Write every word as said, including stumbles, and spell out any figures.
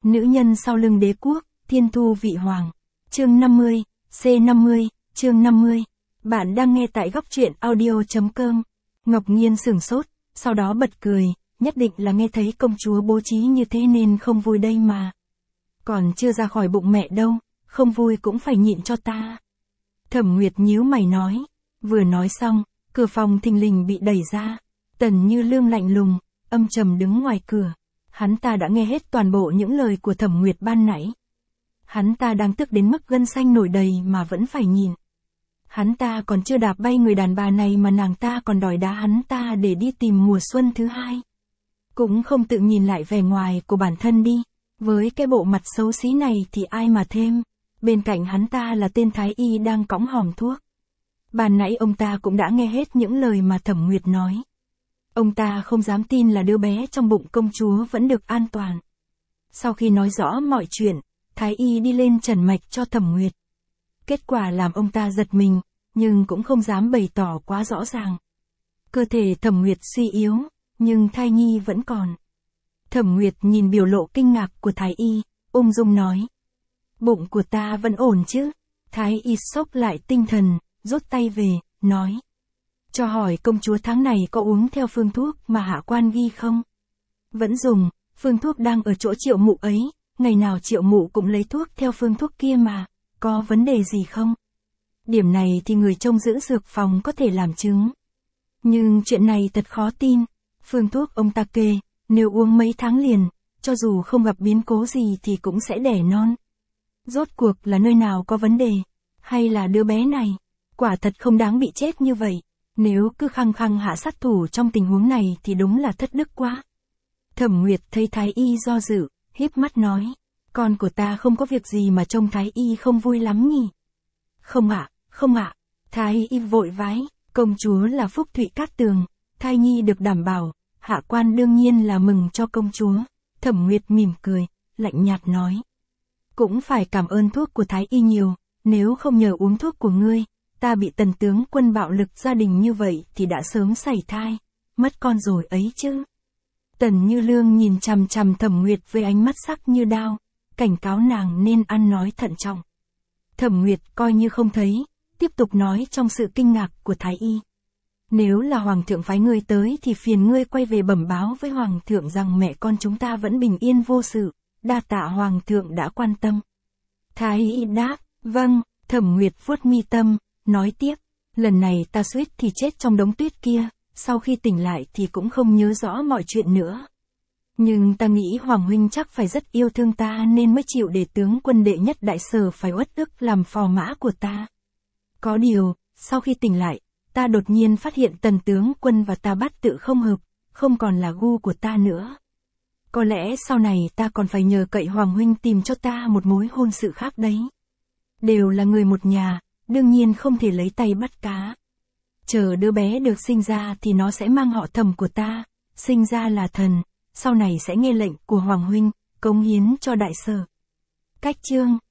Nữ nhân sau lưng đế quốc, thiên thu vị hoàng. Chương năm mươi, C năm mươi, chương năm mươi. Bạn đang nghe tại góc truyện audio chấm com. Ngọc Nhiên sửng sốt, sau đó bật cười, nhất định là nghe thấy công chúa bố trí như thế nên không vui đây mà. Còn chưa ra khỏi bụng mẹ đâu, không vui cũng phải nhịn cho ta. Thẩm Nguyệt nhíu mày nói. Vừa nói xong, cửa phòng thình lình bị đẩy ra. Tần Như Lương lạnh lùng, âm trầm đứng ngoài cửa. Hắn ta đã nghe hết toàn bộ những lời của Thẩm Nguyệt ban nãy. Hắn ta đang tức đến mức gân xanh nổi đầy mà vẫn phải nhìn. Hắn ta còn chưa đạp bay người đàn bà này mà nàng ta còn đòi đá hắn ta để đi tìm mùa xuân thứ hai. Cũng không tự nhìn lại vẻ ngoài của bản thân đi. Với cái bộ mặt xấu xí này thì ai mà thêm. Bên cạnh hắn ta là tên thái y đang cõng hòm thuốc. Ban nãy ông ta cũng đã nghe hết những lời mà Thẩm Nguyệt nói. Ông ta không dám tin là đứa bé trong bụng công chúa vẫn được an toàn. Sau khi nói rõ mọi chuyện, thái y đi lên trần mạch cho Thẩm Nguyệt. Kết quả làm ông ta giật mình, nhưng cũng không dám bày tỏ quá rõ ràng. Cơ thể Thẩm Nguyệt suy yếu, nhưng thai nhi vẫn còn. Thẩm Nguyệt nhìn biểu lộ kinh ngạc của thái y, ung dung nói. Bụng của ta vẫn ổn chứ? Thái y sốc lại tinh thần, rút tay về, nói. Cho hỏi công chúa tháng này có uống theo phương thuốc mà hạ quan ghi không? Vẫn dùng, phương thuốc đang ở chỗ Triệu Mụ ấy, ngày nào Triệu Mụ cũng lấy thuốc theo phương thuốc kia mà, có vấn đề gì không? Điểm này thì người trông giữ dược phòng có thể làm chứng. Nhưng chuyện này thật khó tin, phương thuốc ông ta kê, nếu uống mấy tháng liền, cho dù không gặp biến cố gì thì cũng sẽ đẻ non. Rốt cuộc là nơi nào có vấn đề, hay là đứa bé này, quả thật không đáng bị chết như vậy. Nếu cứ khăng khăng hạ sát thủ trong tình huống này thì đúng là thất đức quá. Thẩm Nguyệt thấy thái y do dự, híp mắt nói. Con của ta không có việc gì mà trông thái y không vui lắm nhỉ? Không ạ, không ạ. Thái y vội vái, công chúa là Phúc Thụy Cát Tường, thai nhi được đảm bảo, hạ quan đương nhiên là mừng cho công chúa. Thẩm Nguyệt mỉm cười, lạnh nhạt nói. Cũng phải cảm ơn thuốc của thái y nhiều, nếu không nhờ uống thuốc của ngươi, ta bị tần tướng quân bạo lực gia đình như vậy thì đã sớm sảy thai, mất con rồi ấy chứ. Tần Như Lương nhìn chằm chằm Thẩm Nguyệt với ánh mắt sắc như đao, cảnh cáo nàng nên ăn nói thận trọng. Thẩm Nguyệt coi như không thấy, tiếp tục nói trong sự kinh ngạc của thái y. Nếu là hoàng thượng phái ngươi tới thì phiền ngươi quay về bẩm báo với hoàng thượng rằng mẹ con chúng ta vẫn bình yên vô sự, đa tạ hoàng thượng đã quan tâm. Thái y đáp, vâng. Thẩm Nguyệt vuốt mi tâm, nói tiếp, lần này ta suýt thì chết trong đống tuyết kia, sau khi tỉnh lại thì cũng không nhớ rõ mọi chuyện nữa. Nhưng ta nghĩ Hoàng huynh chắc phải rất yêu thương ta nên mới chịu để tướng quân đệ nhất đại sở phải uất ức làm phò mã của ta. Có điều, sau khi tỉnh lại, ta đột nhiên phát hiện tần tướng quân và ta bát tự không hợp, không còn là gu của ta nữa. Có lẽ sau này ta còn phải nhờ cậy Hoàng huynh tìm cho ta một mối hôn sự khác đấy. Đều là người một nhà, đương nhiên không thể lấy tay bắt cá. Chờ đứa bé được sinh ra thì nó sẽ mang họ Thẩm của ta, sinh ra là thần, sau này sẽ nghe lệnh của Hoàng huynh, cống hiến cho đại sở. Cách chương